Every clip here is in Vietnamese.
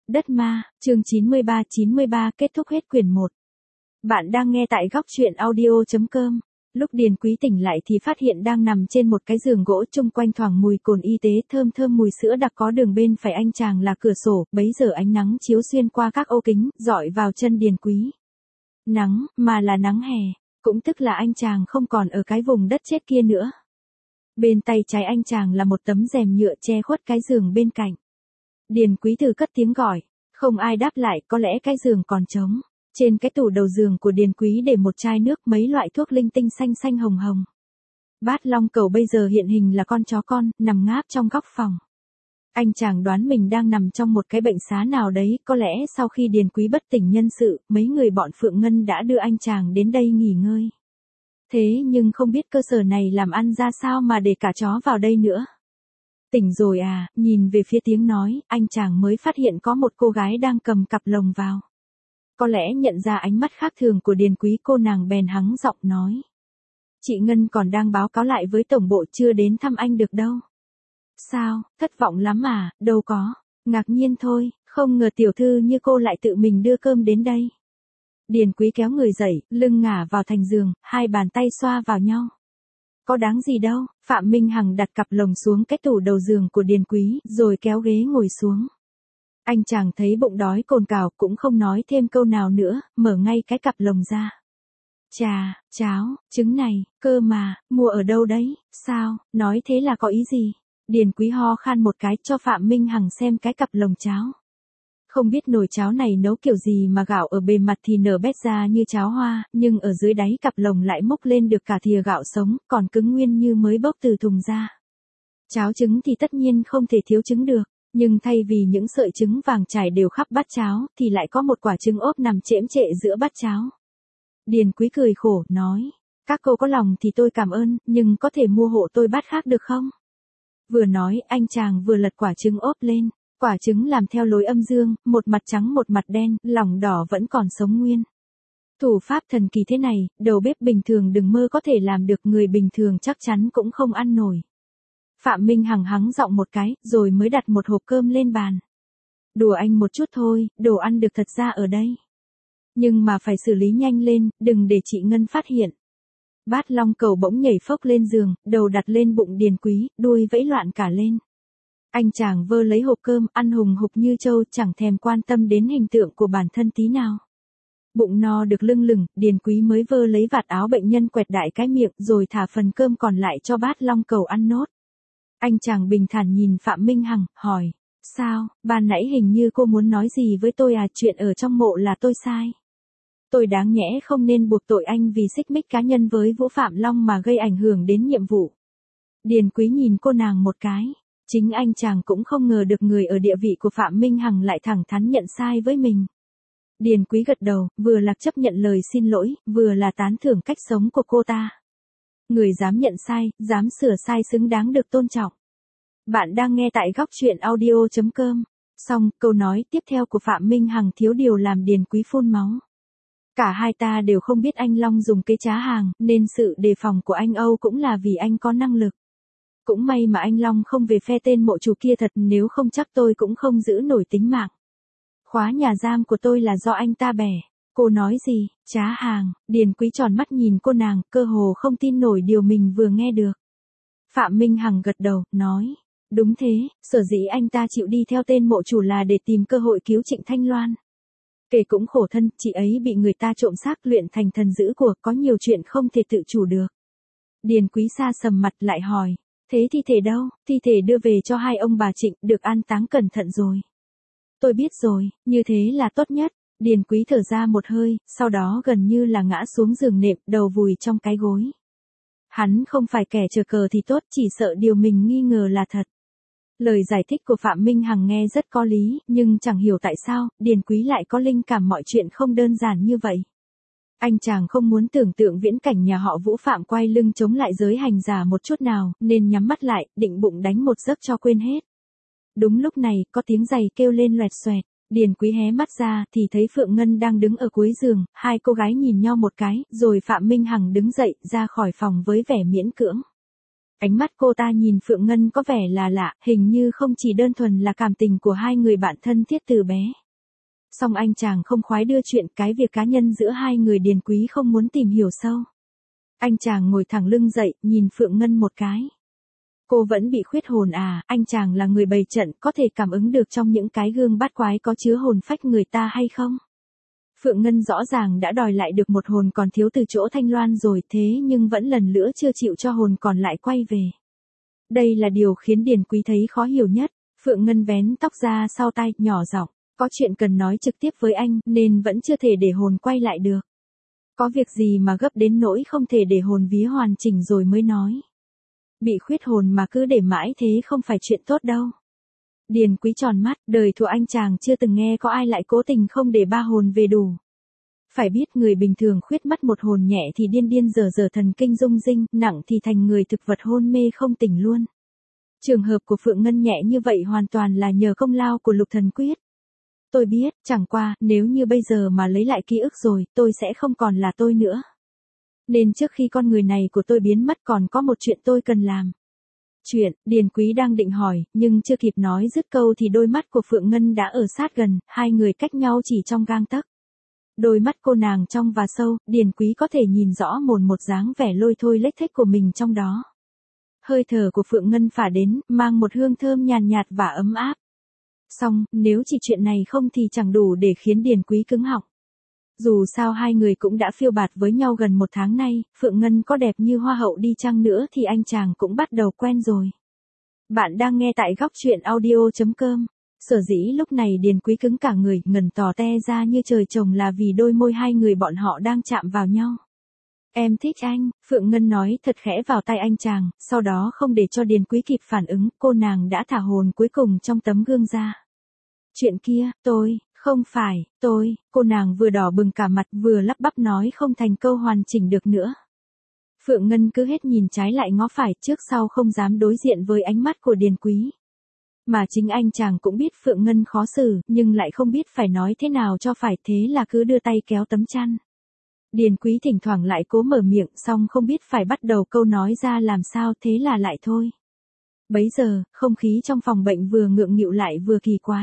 Đất ma, chương 93 kết thúc hết quyển 1. Bạn đang nghe tại góc truyện audio.com. Lúc Điền Quý tỉnh lại thì phát hiện đang nằm trên một cái giường gỗ, chung quanh thoảng mùi cồn y tế thơm thơm mùi sữa đặc, có đường bên phải anh chàng là cửa sổ, bấy giờ ánh nắng chiếu xuyên qua các ô kính, rọi vào chân Điền Quý. Nắng, mà là nắng hè, cũng tức là anh chàng không còn ở cái vùng đất chết kia nữa. Bên tay trái anh chàng là một tấm rèm nhựa che khuất cái giường bên cạnh. Điền Quý thử cất tiếng gọi, không ai đáp lại, có lẽ cái giường còn trống. Trên cái tủ đầu giường của Điền Quý để một chai nước, mấy loại thuốc linh tinh xanh xanh hồng hồng. Bát Long Cầu bây giờ hiện hình là con chó con, nằm ngáp trong góc phòng. Anh chàng đoán mình đang nằm trong một cái bệnh xá nào đấy, có lẽ sau khi Điền Quý bất tỉnh nhân sự, mấy người bọn Phượng Ngân đã đưa anh chàng đến đây nghỉ ngơi. Thế nhưng không biết cơ sở này làm ăn ra sao mà để cả chó vào đây nữa. Tỉnh rồi à, nhìn về phía tiếng nói, anh chàng mới phát hiện có một cô gái đang cầm cặp lồng vào. Có lẽ nhận ra ánh mắt khác thường của Điền Quý, cô nàng bèn hắng giọng nói. Chị Ngân còn đang báo cáo lại với tổng bộ, chưa đến thăm anh được đâu. Sao, thất vọng lắm à, đâu có, ngạc nhiên thôi, không ngờ tiểu thư như cô lại tự mình đưa cơm đến đây. Điền Quý kéo người dậy, lưng ngả vào thành giường, hai bàn tay xoa vào nhau. Có đáng gì đâu, Phạm Minh Hằng đặt cặp lồng xuống cái tủ đầu giường của Điền Quý, rồi kéo ghế ngồi xuống. Anh chàng thấy bụng đói cồn cào, cũng không nói thêm câu nào nữa, mở ngay cái cặp lồng ra. Trà, cháo, trứng này, cơ mà, mua ở đâu đấy, sao, nói thế là có ý gì? Điền Quý ho khan một cái cho Phạm Minh Hằng xem cái cặp lồng cháo. Không biết nồi cháo này nấu kiểu gì mà gạo ở bề mặt thì nở bét ra như cháo hoa, nhưng ở dưới đáy cặp lồng lại múc lên được cả thìa gạo sống, còn cứng nguyên như mới bốc từ thùng ra. Cháo trứng thì tất nhiên không thể thiếu trứng được, nhưng thay vì những sợi trứng vàng trải đều khắp bát cháo, thì lại có một quả trứng ốp nằm chễm chệ giữa bát cháo. Điền Quý cười khổ, nói, các cô có lòng thì tôi cảm ơn, nhưng có thể mua hộ tôi bát khác được không? Vừa nói, anh chàng vừa lật quả trứng ốp lên. Quả trứng làm theo lối âm dương, một mặt trắng một mặt đen, lòng đỏ vẫn còn sống nguyên. Thủ pháp thần kỳ thế này, đầu bếp bình thường đừng mơ có thể làm được, người bình thường chắc chắn cũng không ăn nổi. Phạm Minh Hằng hắng giọng một cái, rồi mới đặt một hộp cơm lên bàn. Đùa anh một chút thôi, đồ ăn được thật ra ở đây. Nhưng mà phải xử lý nhanh lên, đừng để chị Ngân phát hiện. Bát Long Cầu bỗng nhảy phốc lên giường, đầu đặt lên bụng Điền Quý, đuôi vẫy loạn cả lên. Anh chàng vơ lấy hộp cơm, ăn hùng hục như trâu, chẳng thèm quan tâm đến hình tượng của bản thân tí nào. Bụng no được lưng lửng, Điền Quý mới vơ lấy vạt áo bệnh nhân quẹt đại cái miệng, rồi thả phần cơm còn lại cho Bát Long Cầu ăn nốt. Anh chàng bình thản nhìn Phạm Minh Hằng, hỏi, sao, ban nãy hình như cô muốn nói gì với tôi à, chuyện ở trong mộ là tôi sai. Tôi đáng nhẽ không nên buộc tội anh vì xích mích cá nhân với Vũ Phạm Long mà gây ảnh hưởng đến nhiệm vụ. Điền Quý nhìn cô nàng một cái. Chính anh chàng cũng không ngờ được người ở địa vị của Phạm Minh Hằng lại thẳng thắn nhận sai với mình. Điền Quý gật đầu, vừa là chấp nhận lời xin lỗi, vừa là tán thưởng cách sống của cô ta. Người dám nhận sai, dám sửa sai xứng đáng được tôn trọng. Bạn đang nghe tại góc truyện audio.com. Xong, câu nói tiếp theo của Phạm Minh Hằng thiếu điều làm Điền Quý phun máu. Cả hai ta đều không biết anh Long dùng kế trá hàng, nên sự đề phòng của anh Âu cũng là vì anh có năng lực. Cũng may mà anh Long không về phe tên mộ chủ kia thật, nếu không chắc tôi cũng không giữ nổi tính mạng. Khóa nhà giam của tôi là do anh ta bẻ. Cô nói gì, trá hàng? Điền Quý tròn mắt nhìn cô nàng, cơ hồ không tin nổi điều mình vừa nghe được. Phạm Minh Hằng gật đầu, nói, đúng thế, sở dĩ anh ta chịu đi theo tên mộ chủ là để tìm cơ hội cứu Trịnh Thanh Loan. Kể cũng khổ thân, chị ấy bị người ta trộm xác luyện thành thần dữ của, có nhiều chuyện không thể tự chủ được. Điền Quý xa sầm mặt lại hỏi. Thế thi thể đâu? Thi thể đưa về cho hai ông bà Trịnh, được an táng cẩn thận rồi. Tôi biết rồi, như thế là tốt nhất. Điền Quý thở ra một hơi, sau đó gần như là ngã xuống giường nệm, đầu vùi trong cái gối. Hắn không phải kẻ chờ cờ thì tốt, chỉ sợ điều mình nghi ngờ là thật. Lời giải thích của Phạm Minh Hằng nghe rất có lý, nhưng chẳng hiểu tại sao, Điền Quý lại có linh cảm mọi chuyện không đơn giản như vậy. Anh chàng không muốn tưởng tượng viễn cảnh nhà họ Vũ Phạm quay lưng chống lại giới hành giả một chút nào, nên nhắm mắt lại, định bụng đánh một giấc cho quên hết. Đúng lúc này, có tiếng giày kêu lên loẹt xoẹt, Điền Quý hé mắt ra, thì thấy Phượng Ngân đang đứng ở cuối giường, hai cô gái nhìn nhau một cái, rồi Phạm Minh Hằng đứng dậy, ra khỏi phòng với vẻ miễn cưỡng. Ánh mắt cô ta nhìn Phượng Ngân có vẻ là lạ, hình như không chỉ đơn thuần là cảm tình của hai người bạn thân thiết từ bé. Song anh chàng không khoái đưa chuyện cái việc cá nhân giữa hai người Điền Quý không muốn tìm hiểu sâu. Anh chàng ngồi thẳng lưng dậy, nhìn Phượng Ngân một cái. Cô vẫn bị khuyết hồn à, anh chàng là người bày trận, có thể cảm ứng được trong những cái gương bát quái có chứa hồn phách người ta hay không? Phượng Ngân rõ ràng đã đòi lại được một hồn còn thiếu từ chỗ Thanh Loan rồi, thế nhưng vẫn lần nữa chưa chịu cho hồn còn lại quay về. Đây là điều khiến Điền Quý thấy khó hiểu nhất. Phượng Ngân vén tóc ra sau tai, nhỏ giọng, có chuyện cần nói trực tiếp với anh, nên vẫn chưa thể để hồn quay lại được. Có việc gì mà gấp đến nỗi không thể để hồn vía hoàn chỉnh rồi mới nói. Bị khuyết hồn mà cứ để mãi thế không phải chuyện tốt đâu. Điền Quý tròn mắt, đời thuộc anh chàng chưa từng nghe có ai lại cố tình không để ba hồn về đủ. Phải biết người bình thường khuyết mất một hồn nhẹ thì điên điên dở thần kinh rung rinh, nặng thì thành người thực vật hôn mê không tỉnh luôn. Trường hợp của Phượng Ngân nhẹ như vậy hoàn toàn là nhờ công lao của Lục Thần Quyết. Tôi biết, chẳng qua, nếu như bây giờ mà lấy lại ký ức rồi, tôi sẽ không còn là tôi nữa. Nên trước khi con người này của tôi biến mất còn có một chuyện tôi cần làm. Chuyện, Điền Quý đang định hỏi, nhưng chưa kịp nói dứt câu thì đôi mắt của Phượng Ngân đã ở sát gần, hai người cách nhau chỉ trong gang tấc. Đôi mắt cô nàng trong và sâu, Điền Quý có thể nhìn rõ một dáng vẻ lôi thôi lếch thếch của mình trong đó. Hơi thở của Phượng Ngân phả đến, mang một hương thơm nhàn nhạt và ấm áp. Song, nếu chỉ chuyện này không thì chẳng đủ để khiến Điền Quý cứng họng. Dù sao hai người cũng đã phiêu bạt với nhau gần một tháng nay, Phượng Ngân có đẹp như hoa hậu đi chăng nữa thì anh chàng cũng bắt đầu quen rồi. Bạn đang nghe tại góc truyện audio.com. Sở dĩ lúc này Điền Quý cứng cả người, ngần tò te ra như trời trồng là vì đôi môi hai người bọn họ đang chạm vào nhau. Em thích anh, Phượng Ngân nói thật khẽ vào tai anh chàng, sau đó không để cho Điền Quý kịp phản ứng, cô nàng đã thả hồn cuối cùng trong tấm gương ra. Chuyện kia, không phải, cô nàng vừa đỏ bừng cả mặt vừa lắp bắp nói không thành câu hoàn chỉnh được nữa. Phượng Ngân cứ hết nhìn trái lại ngó phải trước sau không dám đối diện với ánh mắt của Điền Quý. Mà chính anh chàng cũng biết Phượng Ngân khó xử, nhưng lại không biết phải nói thế nào cho phải, thế là cứ đưa tay kéo tấm chăn. Điền Quý thỉnh thoảng lại cố mở miệng, xong không biết phải bắt đầu câu nói ra làm sao, thế là lại thôi. Bấy giờ, không khí trong phòng bệnh vừa ngượng nghịu lại vừa kỳ quái.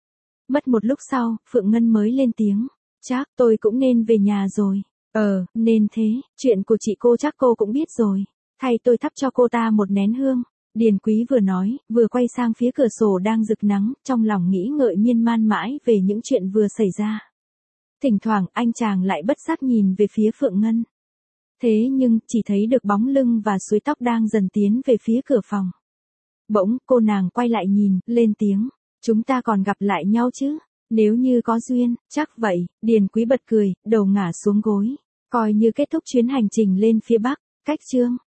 Mất một lúc sau, Phượng Ngân mới lên tiếng, chắc tôi cũng nên về nhà rồi. Nên thế, chuyện của chị cô chắc cô cũng biết rồi. Thay tôi thắp cho cô ta một nén hương. Điền Quý vừa nói, vừa quay sang phía cửa sổ đang rực nắng, trong lòng nghĩ ngợi miên man mãi về những chuyện vừa xảy ra. Thỉnh thoảng anh chàng lại bất giác nhìn về phía Phượng Ngân. Thế nhưng, chỉ thấy được bóng lưng và suối tóc đang dần tiến về phía cửa phòng. Bỗng, cô nàng quay lại nhìn, lên tiếng. Chúng ta còn gặp lại nhau chứ? Nếu như có duyên, chắc vậy. Điền Quý bật cười, đầu ngả xuống gối. Coi như kết thúc chuyến hành trình lên phía Bắc. Cách chương.